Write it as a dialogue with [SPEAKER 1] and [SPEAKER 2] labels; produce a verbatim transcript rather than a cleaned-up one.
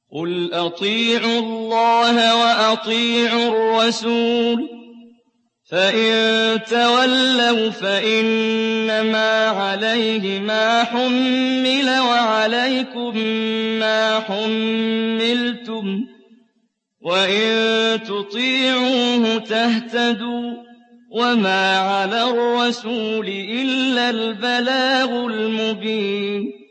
[SPEAKER 1] قُلْ أَطِيعُوا اللَّهَ وَأَطِيعُوا الرَّسُولَ ۖ فَإِن تَوَلَّوْا فَإِنَّمَا عَلَيْهِ مَا حُمِّلَ وَعَلَيْكُم مَّا حُمِّلْتُمْ ۖ وَإِن تُطِيعُوهُ تَهْتَدُوا ۚ وَمَا عَلَى الرَّسُولِ إِلَّا الْبَلَاغُ الْمُبِينُ